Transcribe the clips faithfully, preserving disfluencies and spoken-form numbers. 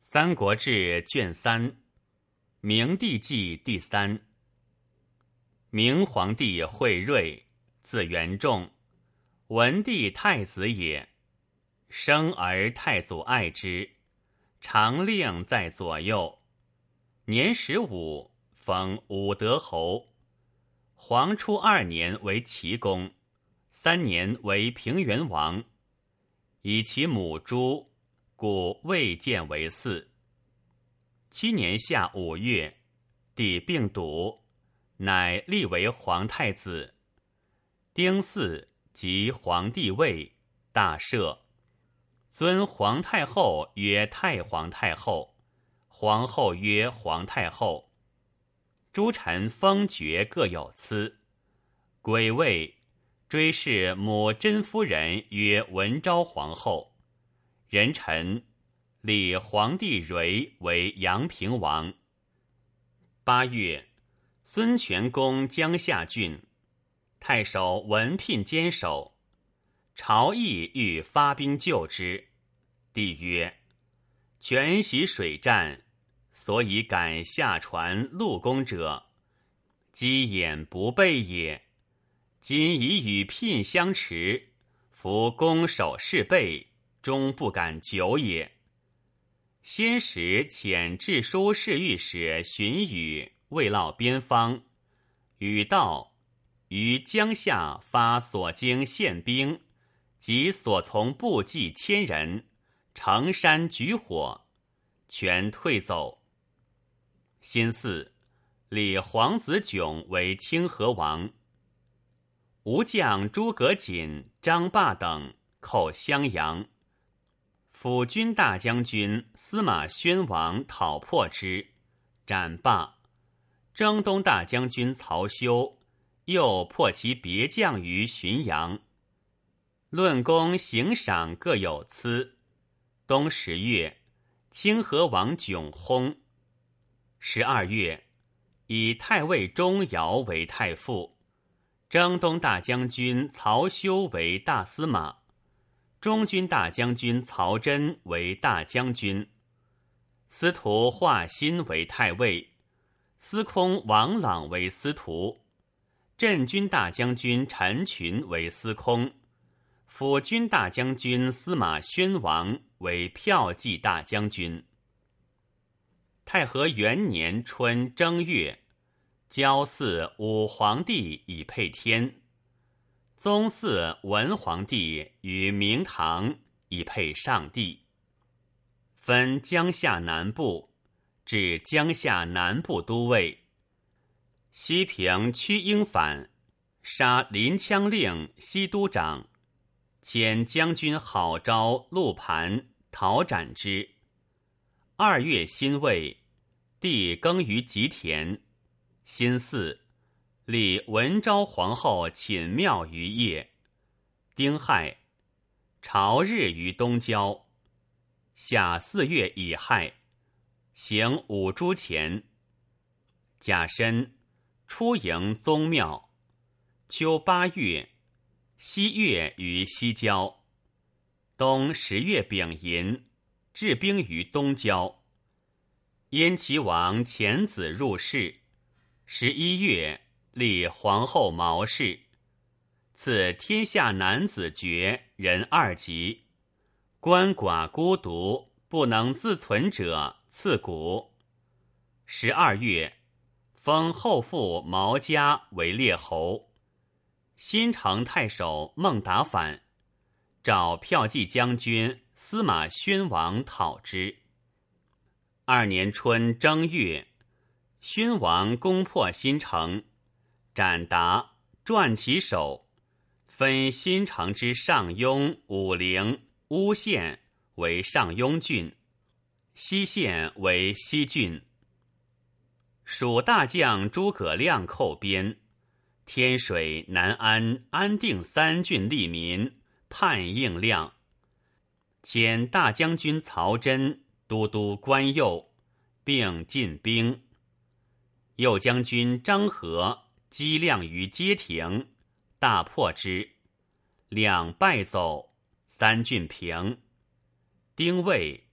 三国志卷三，明帝纪第三。明皇帝惠睿，字元仲，文帝太子也。生而太祖爱之，常令在左右。年十五，封武德侯。皇初二年为齐公，三年为平原王。以其母朱，故未见为嗣。七年夏五月，帝病笃，乃立为皇太子。丁巳，即皇帝位，大赦，尊皇太后曰太皇太后，皇后曰皇太后。诸臣封爵各有赐。癸未，追谥母甄夫人曰文昭皇后。壬辰，立皇帝蕤为阳平王。八月，孙权攻江夏郡，太守文聘坚守。朝议欲发兵救之，帝曰：权习水战，所以敢下船陆攻者，机眼不备也。今已与聘相持，夫攻守事备，终不敢久也。先时遣治书侍御史荀彧慰劳边方，禹道于江夏发所经县兵及所从部骑千人，成山举火，权退走。辛巳，立皇子炯为清河王。吴将诸葛瑾、张霸等寇襄阳，辅军大将军司马宣王讨破之，斩霸。征东大将军曹休又破其别将于浔阳。论功行赏各有赐。冬十月，清河王迥薨。十二月，以太尉钟繇为太傅，征东大将军曹休为大司马，中军大将军曹真为大将军，司徒华歆为太尉，司空王朗为司徒，镇军大将军陈群为司空，辅军大将军司马宣王为骠骑大将军。太和元年春正月，郊祀武皇帝以配天，宗祀文皇帝于明堂以配上帝。分江夏南部，至江夏南部都尉。西平屈英反，杀临羌令西都长，遣将军郝昭、陆盘讨斩之。二月辛未，帝耕于吉田。辛巳，立文昭皇后寝庙于邺。丁亥，朝日于东郊。夏四月乙亥，行五铢钱。甲申，出营宗庙。秋八月，西岳于西郊。冬十月丙寅，置兵于东郊。燕齐王遣子入室。十一月，立皇后毛氏，赐天下男子爵人二级，鳏寡孤独不能自存者赐谷。十二月，封后父毛家为列侯。新城太守孟达反，召骠骑将军司马宣王讨之。二年春正月，宣王攻破新城，斩达，传其首，分新城之上庸、武陵、巫县为上庸郡，西县为西郡。蜀大将诸葛亮寇边，天水、南安、安定三郡吏民叛应亮，遣大将军曹真都督关右，并进兵。右将军张合击亮于街亭，大破之，两败走，三郡平。丁未，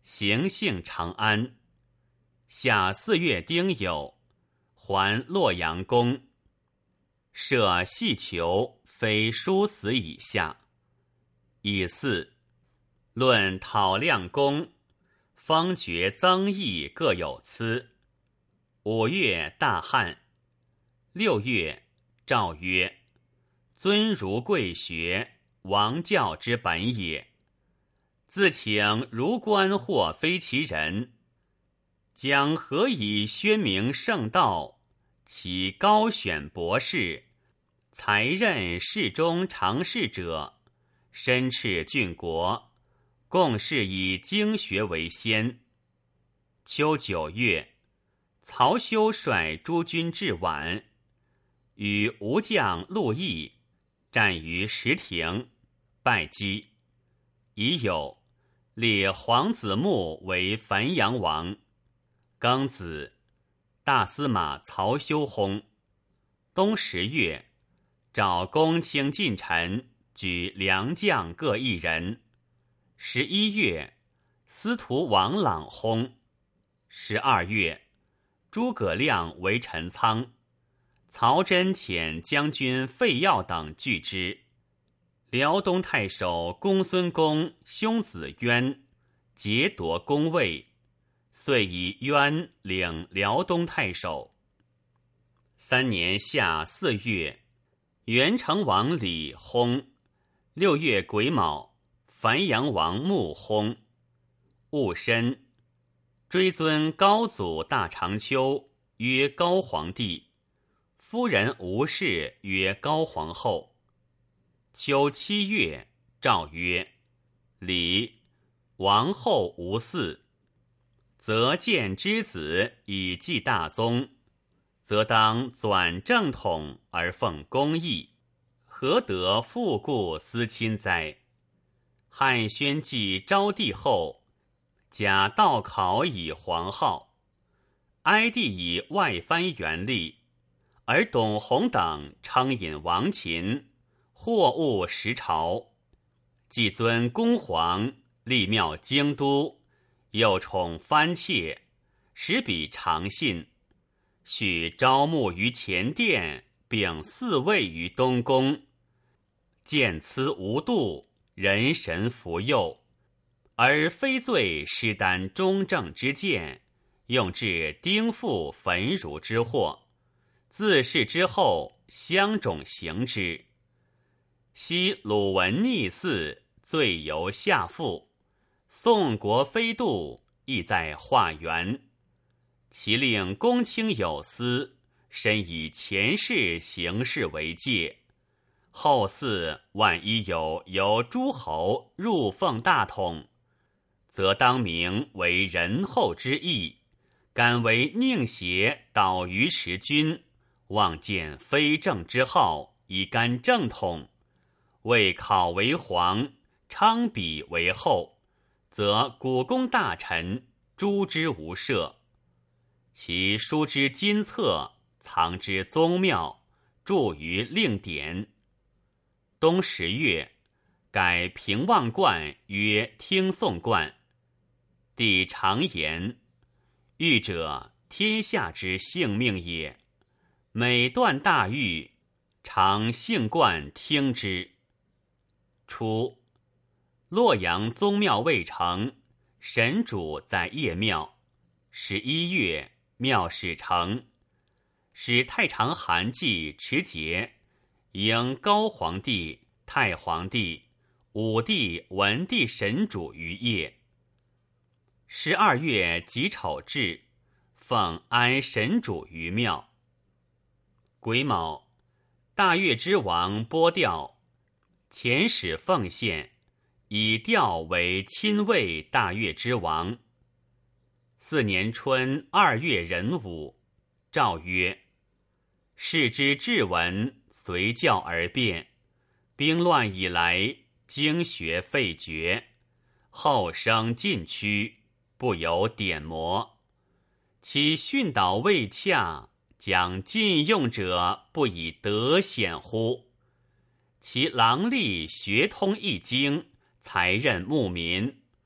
行幸长安。夏四月丁酉，还洛阳宫。设细囚，非殊死以下。乙巳，论讨量功，封爵曾邑各有司。五月，大旱。六月，诏曰：尊儒贵学，王教之本也。自请儒官或非其人，将何以宣明圣道？其高选博士，才任侍中常侍者，身斥郡国，共是以经学为先。秋九月，曹休率诸军至宛，与吴将陆毅战于石亭，败击。已有列皇子木为汾阳王。庚子，大司马曹休薨。冬十月，召公卿近臣，举良将各一人。十一月，司徒王朗薨。十二月，诸葛亮为陈仓，曹真遣将军费耀等拒之。辽东太守公孙公兄子渊劫夺宫位，遂以渊领辽东太守。三年夏四月，元成王李薨。六月癸卯，汾阳王穆薨。戊申，追尊高祖大长秋曰高皇帝，夫人吴氏曰高皇后。秋七月，诏曰：李王后无嗣，则见之子以继大宗，则当转正统而奉公义，何得复故思亲哉？汉宣帝昭帝后，假道考以皇号，哀帝以外藩元立，而董弘等称引王秦，货物时朝，既尊公皇，立庙京都，又宠藩妾，使彼常信。许招募于前殿，并嗣位于东宫，见此无度，人神服佑，而非罪施担中正之见，用至丁父焚儒之祸，自是之后，相种行之。昔鲁文逆嗣，罪由下父，宋国非度，亦在化缘。其令公卿有司，深以前世行事为戒。后嗣万一有由诸侯入奉大统，则当明为仁厚之意，敢为宁邪导于时君，妄见非正之好，以干正统。为考为皇，昌彼为后，则古公大臣诛之无赦。其书之金册，藏之宗庙，著于令典。冬十月，改平望观曰听讼观。帝常言：狱者，天下之性命也。每断大狱，常幸观听之。初，洛阳宗庙未成，神主在邺庙。十一月，庙始成，使太常韩季持节，迎高皇帝、太皇帝、武帝、文帝神主于邺。十二月己丑至，奉安神主于庙。癸卯，大越之王拨调，遣使奉献，以调为亲卫大越之王。四年春二月壬午，诏曰：世之至文，随教而变。兵乱以来，经学废绝，后生尽趋，不由点磨。其训导未洽，将禁用者不以德显乎？其郎吏学通易经，才任牧民，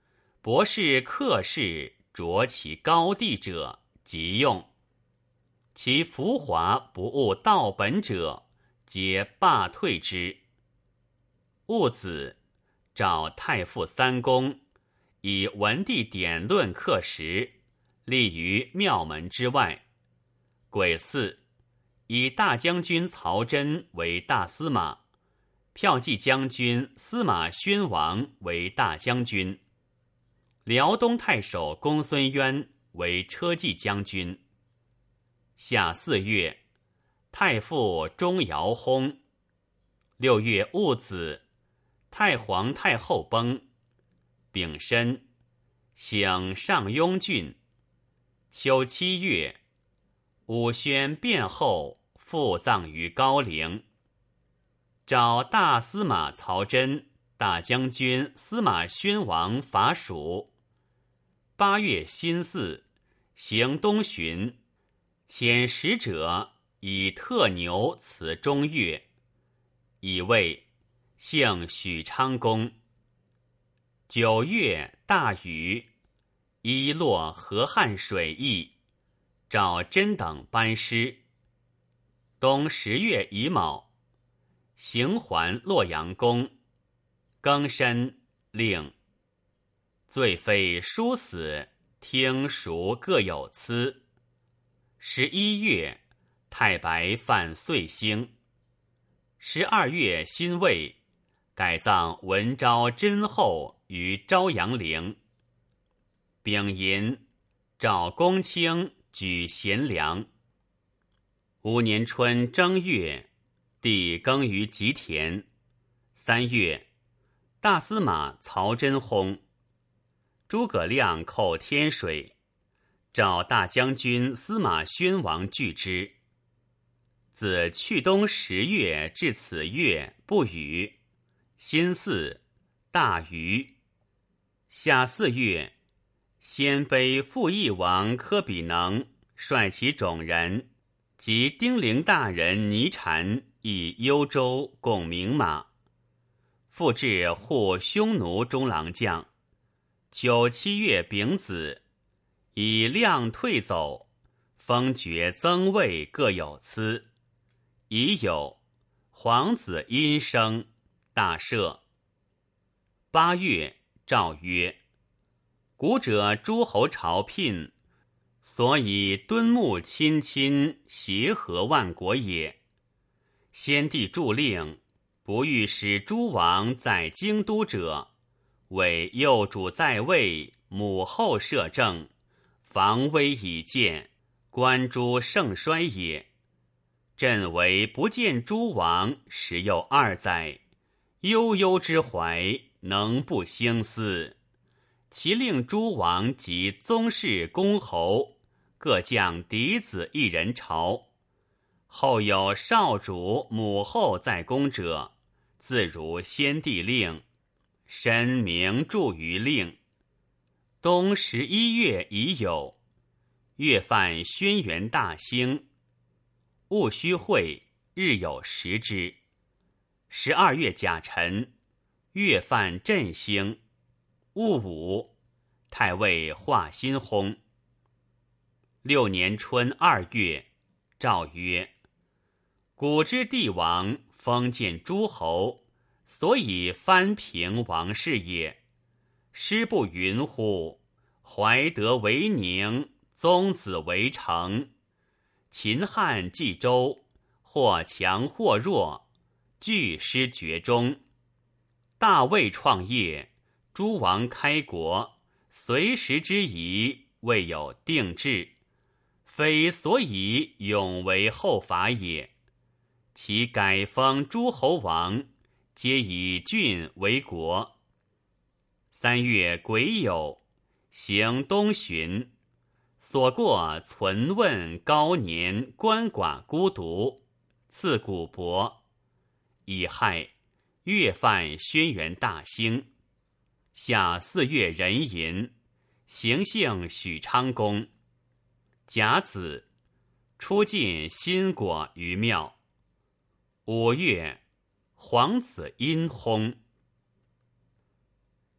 博士客士着其高第者，即用；其浮华不务道本者，皆罢退之。戊子，召太傅三公，以文帝典论刻石，立于庙门之外。癸巳，以大将军曹真为大司马，骠骑将军司马宣王为大将军，辽东太守公孙渊为车骑将军。夏四月，太傅钟繇薨。六月戊子，太皇太后崩。丙申，省上庸郡。秋七月，武宣变后，复葬于高陵。召大司马曹真、大将军司马宣王伐蜀。八月辛巳，行东巡，遣使者以特牛辞中岳，以为姓许昌公。九月大雨，一落河汉水邑，召真等班师。冬十月乙卯，行还洛阳宫。庚申，令罪妃殊死，听赎各有疵。十一月，太白犯岁星。十二月辛未，改葬文昭真后于昭阳陵。丙寅，召公卿举贤良。吾年春正月，帝耕于吉田。三月，大司马曹真薨。诸葛亮寇天水，召大将军司马宣王拒之。自去冬十月至此月不雨。辛巳，大雨。夏四月，鲜卑傅义王柯比能率其种人及丁陵大人倪禅以幽州共名马，复至护匈奴中郎将。九七月丙子，以亮退走，封爵增位各有疵。乙酉，皇子殷生，大赦。八月，诏曰：古者诸侯朝聘，所以敦睦亲亲，协和万国也。先帝著令，不欲使诸王在京都者，为幼主在位，母后摄政，防危以见，观诸盛衰也。朕为不见诸王时有二载，悠悠之怀，能不兴思？其令诸王及宗室公侯各将嫡子一人朝，后有少主母后在宫者，自如先帝令，申明著于令。冬十一月乙酉，月犯轩辕大星。戊戌会，日有食之。十二月甲辰，月犯震星。戊午，太尉华歆薨。六年春二月，诏曰：古之帝王封建诸侯，所以藩平王室也。师不云乎？怀德为宁，宗子为成。秦汉冀州，或强或弱，俱失厥中。大魏创业，诸王开国，随时之宜，未有定制，非所以永为后法也。其改封诸侯王，皆以郡为国。三月癸酉，行东巡，所过存问高年鳏寡孤独，赐古帛。乙亥，月犯轩辕大星。夏四月壬寅，行幸许昌宫。甲子，出进新果于庙。五月，皇子殷薨。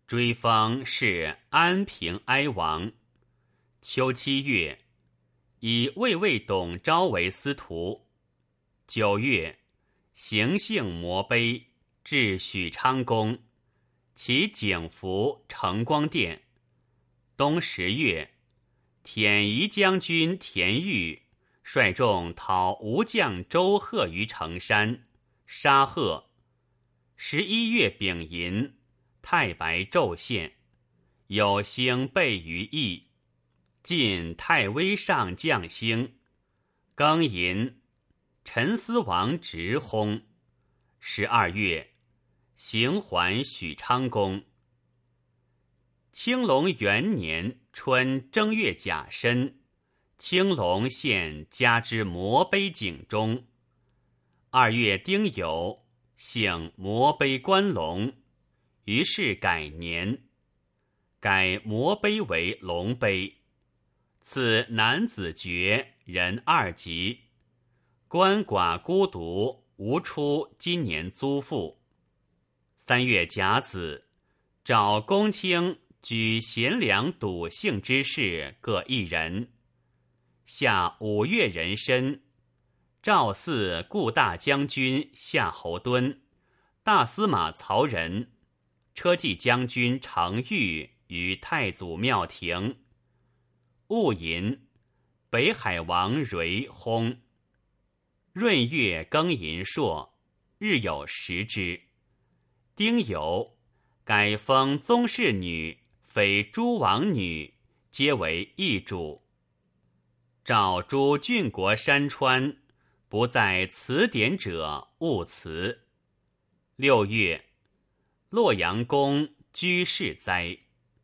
追封是安平哀王。秋七月，以卫尉董昭为司徒。九月，行幸摩碑，至许昌宫，其景福承光殿。冬十月，舔夷将军田豫率众讨吴将周贺于城山，杀贺。十一月丙寅，太白昼现，有星备于翼，晋太微上将星。庚寅，陈思王直薨。十二月，行还许昌宫。青龙元年春正月甲申，青龙献加之摩碑井中。二月丁酉，幸摩碑观龙，于是改年，改摩碑为龙碑。赐男子爵人二级。鳏寡孤独，无出今年租赋。三月甲子，召公卿举贤良笃信之士各一人。下五月壬申，赵嗣顾大将军夏侯惇、大司马曹仁、车骑将军程昱于太祖庙庭。戊寅，北海王蕤薨。闰月庚寅朔，日有食之。丁酉，改封宗室女非诸王女，皆为义主。诏诸郡国山川，不在词典者勿辞。六月，洛阳宫居士灾。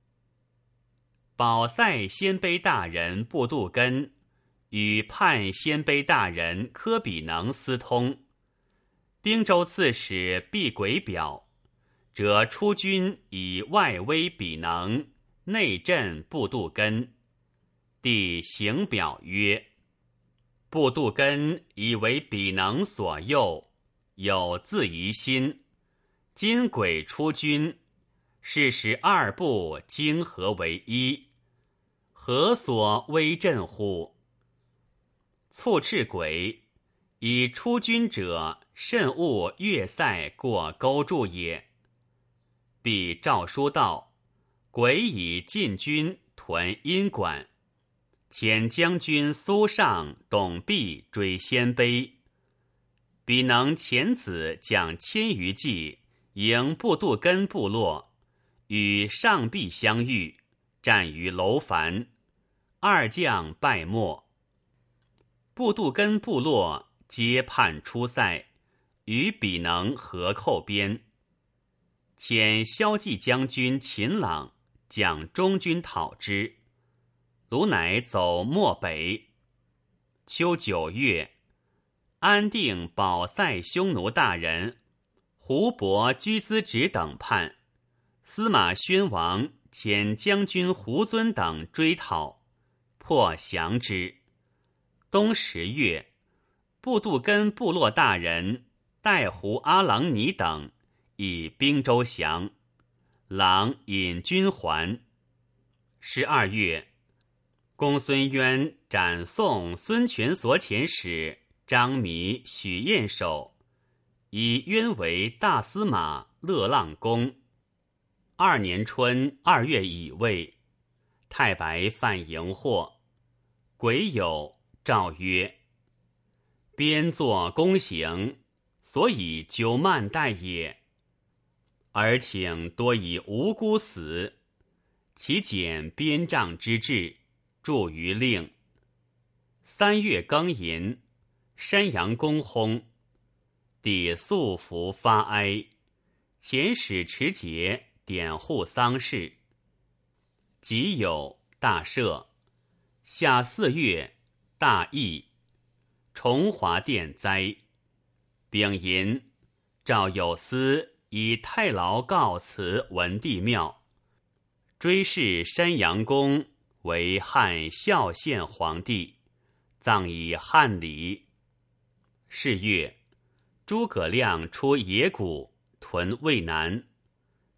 保塞鲜卑大人布杜根与叛鲜卑大人柯比能私通，兵州刺史毕轨表，则出军以外威比能，内镇布杜根。帝行表曰：布杜根以为比能所诱，有自疑心。今轨出军，是使二部经合为一，何所威震乎？促斥轨，以出军者慎勿越塞过沟筑也。必诏书道，轨以进军屯阴管，遣将军苏尚、董弼追鲜卑。比能遣子将千余骑迎布杜根部落，与上弼相遇，战于楼烦，二将败没。布杜根部落皆叛出塞，与比能合寇边。遣骁骑将军秦朗将中军讨之，卢乃走漠北。秋九月，安定保塞匈奴大人胡伯居兹直等叛，司马宣王遣将军胡遵等追讨，破降之。冬十月，布杜根部落大人带胡阿郎尼等以兵州降，郎引军还。十二月，公孙渊斩送孙权所遣使张弥、许彦守，以渊为大司马、乐浪公。二年春二月乙未，太白犯荧惑，癸酉，诏曰：边作公行，所以久慢待也。而请多以无辜死，其减边帐之制，著于令。三月庚寅，山阳公薨，帝素服发哀，遣使持节典护丧事。己酉，大赦。夏四月，大疫，崇华殿灾。丙寅，诏有司以太牢告辞文帝庙，追谥山阳公为汉孝献皇帝，葬以汉礼。是月，诸葛亮出野谷屯渭南，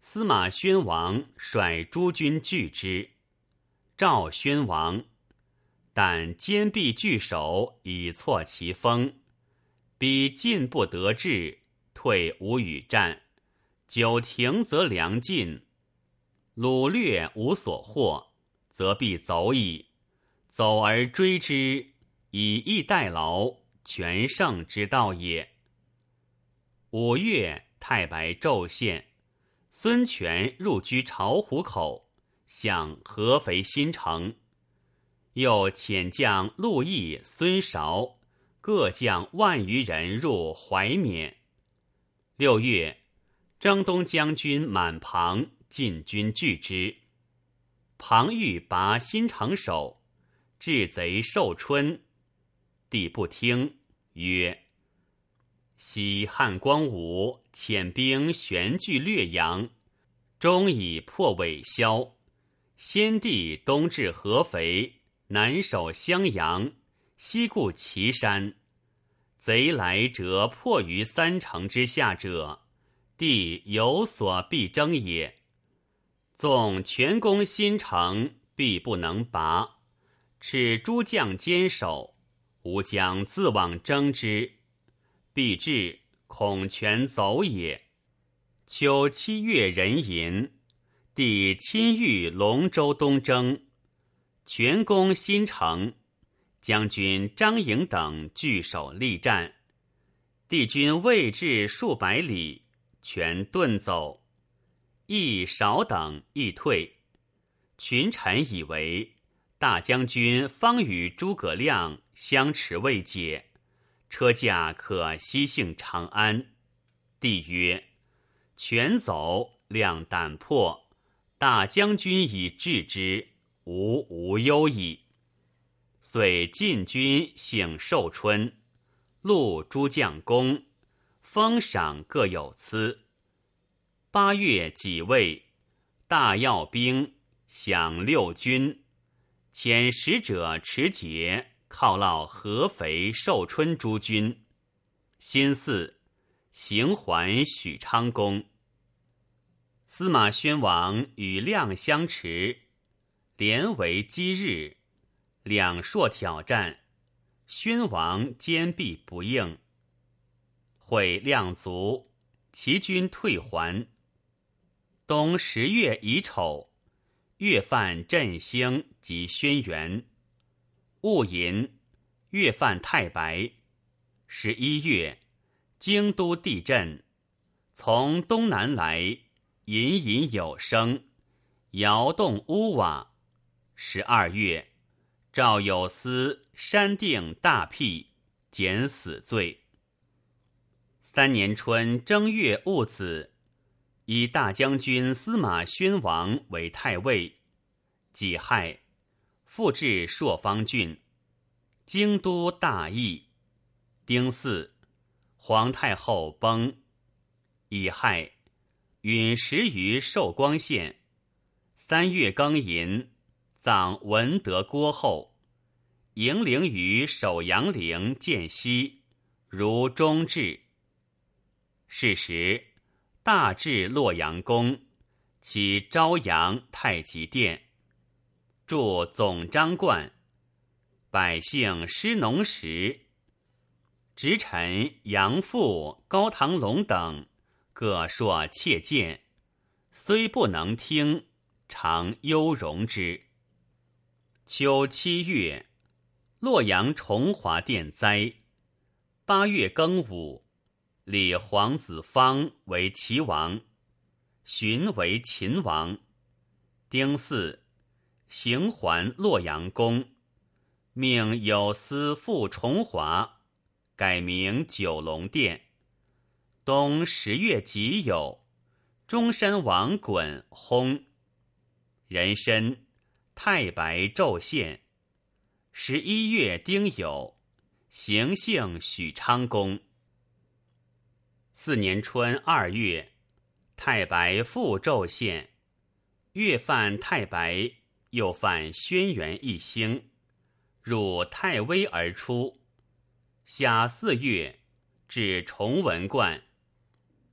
司马宣王率诸军拒之，赵宣王，但坚壁拒守，以挫其锋。彼进不得志，退无与战，久停则粮尽，掳掠无所获，则必走矣。走而追之，以逸待劳，全胜之道也。五月，太白骤现，孙权入居巢湖口，向合肥新城。又遣将陆毅、孙韶各将万余人入怀缅。六月，征东将军满庞进军拒之。庞欲拔新城守，至贼寿春，帝不听，曰：昔汉光武遣兵悬据略阳，终以破韦骁。先帝东至合肥，南守襄阳，西固祁山。贼来折破于三城之下者，帝有所必争也。纵全攻新城，必不能拔。使诸将坚守，吾将自往征之。必至，恐全走也。秋七月壬寅，帝亲御龙州东征，全攻新城。将军张颖等据守力战，帝军未至数百里，全遁走。亦少等亦退。群臣以为大将军方与诸葛亮相持未解，车驾可西幸长安。帝曰：全走，亮胆破，大将军以制之，吾无忧矣。遂进军幸寿春，录诸将功，封赏各有赐。八月己未，大要兵，饷六军，遣使者持节犒劳合肥、寿春诸军。辛巳，行还许昌宫。司马宣王与亮相持，连为击日，两硕挑战，宣王坚壁不应。会亮卒，齐军退还。冬十月乙丑，越犯振兴及轩辕。戊寅，越犯太白。十一月，京都地震，从东南来，隐隐有声，摇动屋瓦。十二月，赵有司删定大辟，减死罪。三年春正月戊子，以大将军司马宣王为太尉。己亥，复至朔方郡。京都大疫。丁巳，皇太后崩。乙亥，陨石于寿光县。三月庚寅，葬文德郭后。迎陵于首阳陵涧西，如中至。是时，大至洛阳宫，起朝阳太极殿，筑总章观，百姓施农时。直臣杨阜、高唐龙等各说切谏，虽不能听，常忧容之。秋七月，洛阳崇华殿灾。八月庚午，立皇子方为齐王，荀为秦王。丁巳，行还洛阳宫，命有司复崇华，改名九龙殿。冬十月己酉，中山王衮薨。壬申，太白骤现。十一月丁酉，行幸许昌宫。四年春二月，太白复骤现。越犯太白，又犯轩辕一星，入太微而出。夏四月，至崇文观。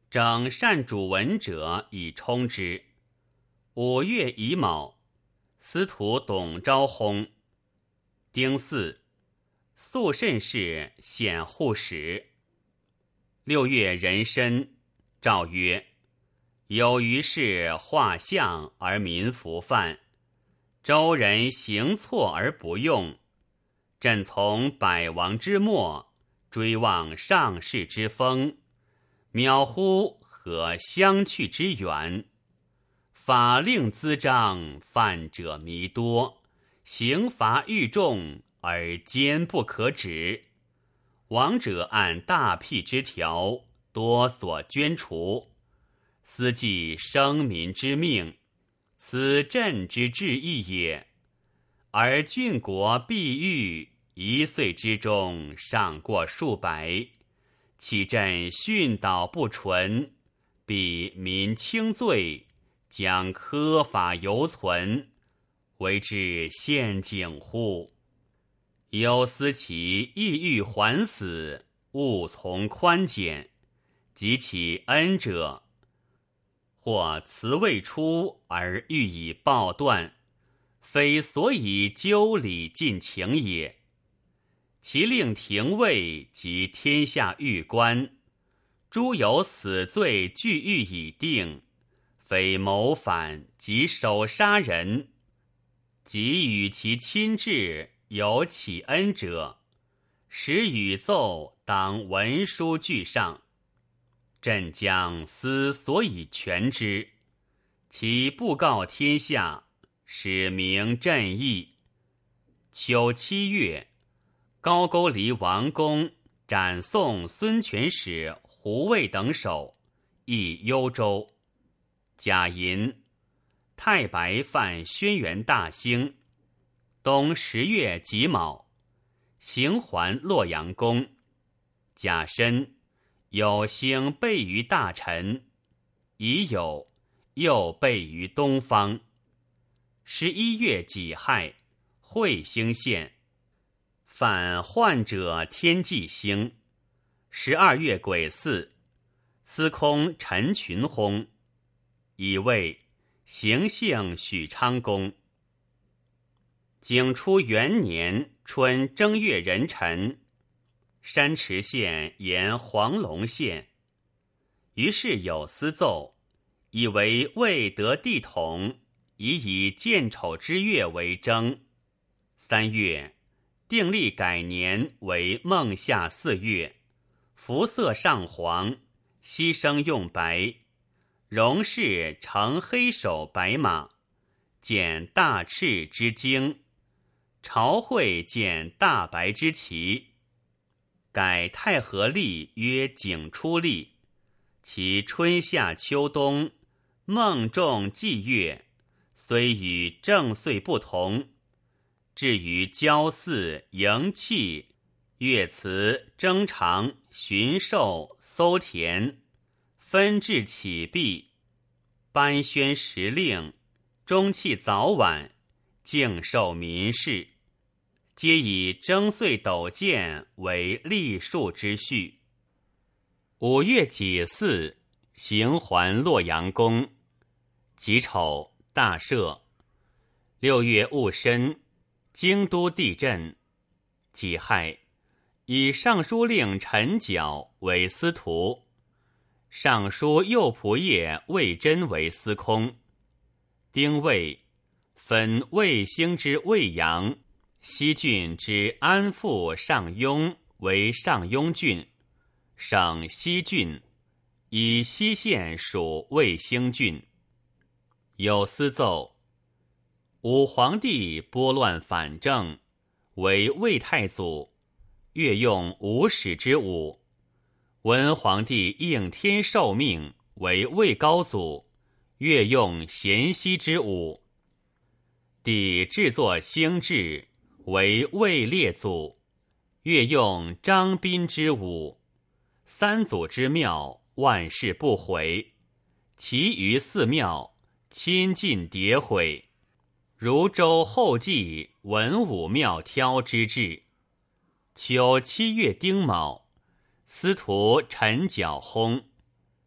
整善主文者以充之。五月乙卯，司徒董昭薨。丁巳，肃慎氏显护使。六月壬申，诏曰：有余事画像而民服犯，周人行错而不用。朕从百王之末，追望上世之风，渺乎何相去之远？法令滋章，犯者弥多，刑罚愈重，而坚不可止。亡者按大辟之条，多所捐除，思计生民之命，此朕之至义也。而郡国必欲一岁之中尚过数百，岂朕训导不纯，必民轻罪，将苛法犹存，为之陷阱乎？有思其意欲还死，勿从宽减；及其恩者，或辞未出而欲以报断，非所以究礼尽情也。其令廷尉及天下狱官，诸有死罪俱狱已定，非谋反及手杀人，即与其亲至有启恩者，使语奏当文书具上，朕将思所以全之。其布告天下，使明朕意。秋七月，高句丽王公斩送孙权使胡卫等首，诣幽州。甲寅，太白犯轩辕大兴。冬十月己卯，行还洛阳宫。甲申，有星备于大臣。乙酉，又备于东方。十一月己亥，彗星现。犯患者天际星。十二月癸巳，司空陈群薨。乙未，行幸许昌宫。景初元年春正月壬辰，山池县沿黄龙县。于是有司奏，以为未得地统，以以建丑之月为征。三月，定历改年为孟夏四月，服色上黄，牺牲用白，戎士乘黑手白马，见大赤之经，朝会见大白之旗。改太和历曰景初历，其春夏秋冬孟仲季月，虽与正岁不同。至于郊祀、迎器、乐辞、征常、巡狩、搜田，分治起毕，颁宣时令，中气早晚，敬受民事，皆以征岁斗见为历数之序。五月己巳，行还洛阳宫。己丑，大赦。六月戊申，京都地震。己亥，以尚书令陈缴为司徒，尚书右仆射魏真为司空。丁未，分魏兴之魏阳、西郡之安富、上庸为上庸郡，省西郡，以西县属魏兴郡。有司奏，武皇帝拨乱反正，为魏太祖，越用五史之武。文皇帝应天受命，为魏高祖，越用咸熙之武。帝制作兴制，为魏列祖，越用张宾之武。三祖之庙，万事不毁，其余寺庙亲近迭毁，如周后继文武庙挑之制。秋七月丁卯，司徒陈缴薨。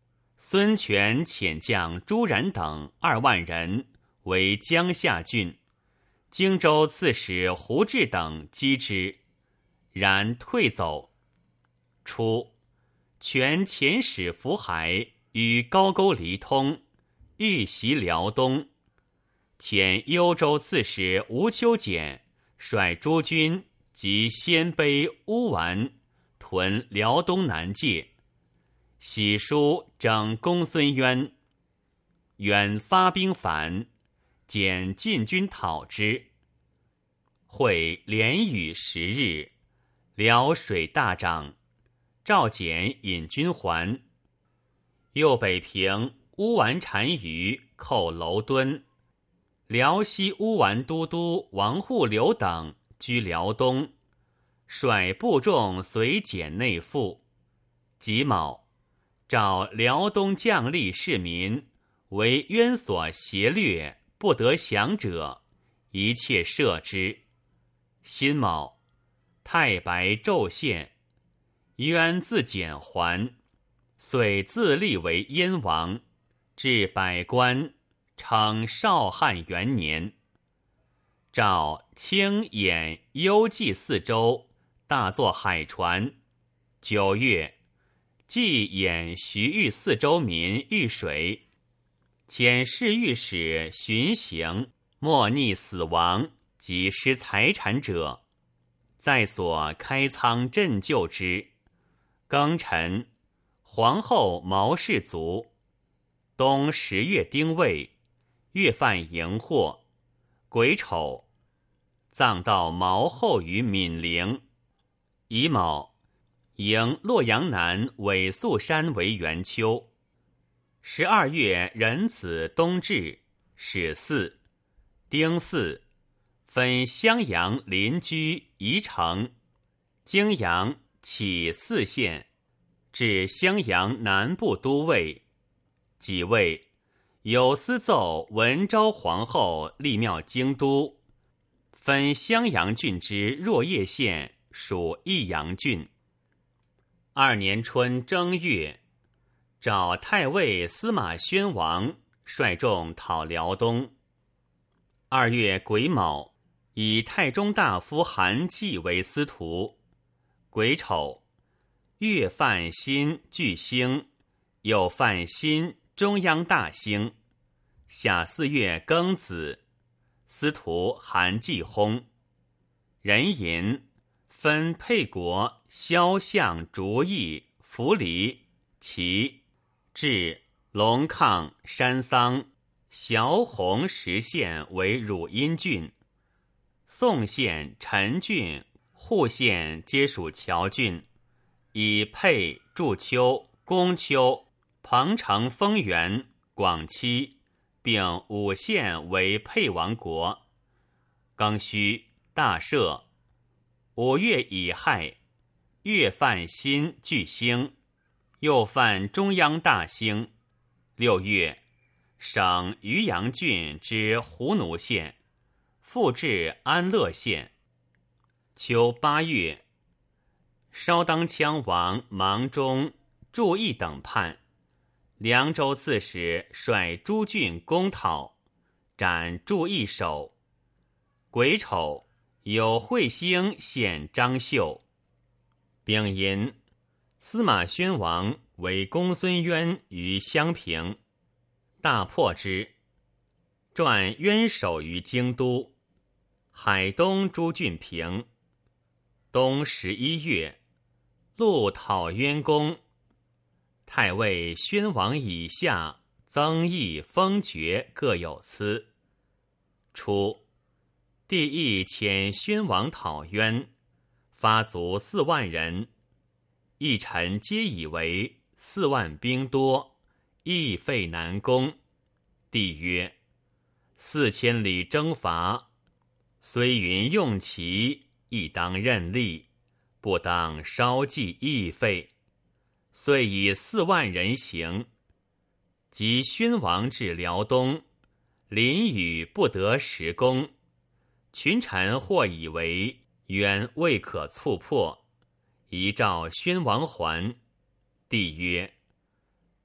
孙权遣将朱然等二万人为江夏郡，荆州刺史胡志等击之，然退走。初，权遣使福海与高沟离通，欲袭辽东。遣幽州刺史吴秋俭率诸军及鲜卑、乌丸屯辽东南界，喜书征公孙渊。渊发兵反，简进军讨之。会连雨十日，辽水大涨，赵简引军还。右北平乌丸单于寇楼敦，辽西乌丸都督王护刘等居辽东，率部众随简内附。己卯，召辽东将吏市民为渊所胁掠，不得降者，一切赦之。辛卯，太白昼献，渊自简还，遂自立为燕王，至百官，称少汉元年。诏清兖幽冀四州大作海船。九月，冀兖徐豫四州民遇水，遣侍御史巡行，莫逆死亡及失财产者，在所开仓赈救之。庚辰，皇后毛氏卒。冬十月丁未，月犯荧惑。癸丑，葬到毛后于闵陵。乙卯，迎洛阳南尾宿山为元丘。十二月壬子冬至，始巳。丁巳，分襄阳临居宜城、泾阳、杞四县，至襄阳南部都尉。己未，有司奏文昭皇后立庙京都，分襄阳郡之若叶县属益阳郡。二年春正月，召太尉司马宣王率众讨辽东。二月癸卯，以太中大夫韩继为司徒。癸丑，越犯新巨星，又犯新中央大星。夏四月庚子，司徒韩继薨。壬寅，分沛国、萧相、竹邑、扶黎、齐、至、龙亢、山桑、萧洪十县为汝阴郡。宋县、陈郡、户县皆属谯郡，以沛、祝丘、公丘、彭城、丰原、广期并五县为沛王国。庚戌，大赦。五月乙亥，越犯新巨星，又犯中央大星。六月，省渔阳郡之胡奴县，复至安乐县。秋八月，烧当羌王芒中、祝义等叛，凉州刺史率诸郡攻讨，斩祝义首。癸丑，有彗星献张绣。丙寅，司马宣王为公孙渊于襄平，大破之，传渊守于京都。海东诸郡平。冬十一月，陆讨渊公。太尉宣王以下曾邑、封爵各有司。初，帝亦遣宣王讨渊，发卒四万人。一臣皆以为四万兵多，亦费难攻。帝曰：四千里征伐，虽云用其，亦当任力，不当稍计役费。遂以四万人行。及宣王至辽东，淋雨不得时攻，群臣或以为渊未可猝破，遗诏宣王还。帝曰：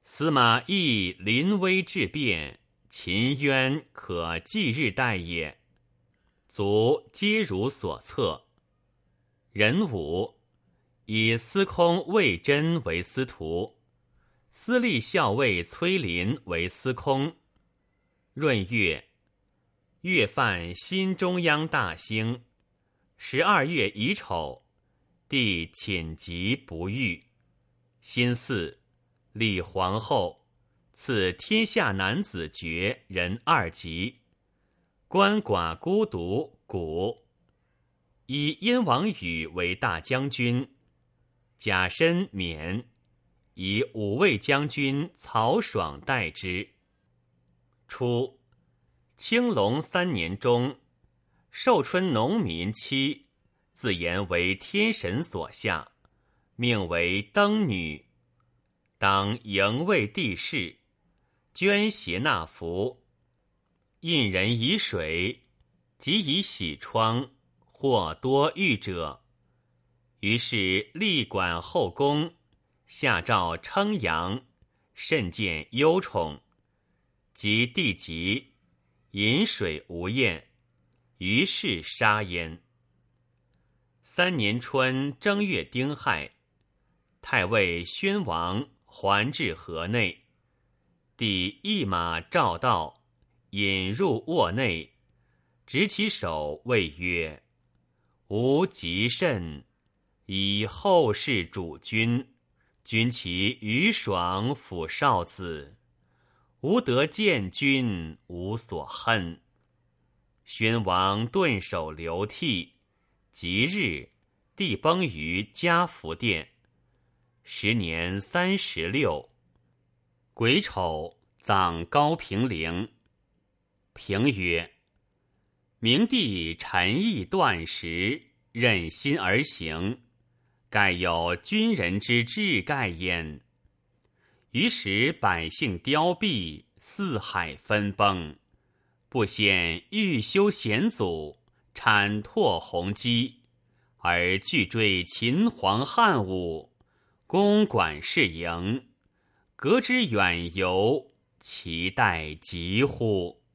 司马懿临危致变，秦渊可继日待也。卒皆如所测。壬午，以司空魏真为司徒，司隶校尉崔林为司空。闰月，月犯新中央大兴。十二月乙丑，帝寝疾不愈。辛巳，立皇后，赐天下男子爵人二级。鳏寡孤独古。以燕王宇为大将军，甲申免，以五位将军曹爽代之。初，青龙三年中，寿春农民妻自言为天神所下，命为登女，当迎为帝室，捐携纳服，印人以水，即以洗疮，或多欲者。于是立管后宫，下诏称扬，甚见忧宠。及帝疾，饮水无厌，于是杀焉。三年春正月丁亥，太尉宣王还至河内，帝一马召到，引入卧内，执其手谓曰：吾极甚，以后世主君，君其余爽抚少子，吾得见君，无所恨。宣王顿首流涕。即日，帝崩于嘉福殿。时年三十六。癸丑，葬高平陵。评曰：明帝臣义断食，任心而行，盖有君人之志盖焉。于时百姓凋敝，四海分崩，不显欲修贤祖，铲拓宏基，而俱追秦皇汉武，公馆事营，革之远游，其待疾乎？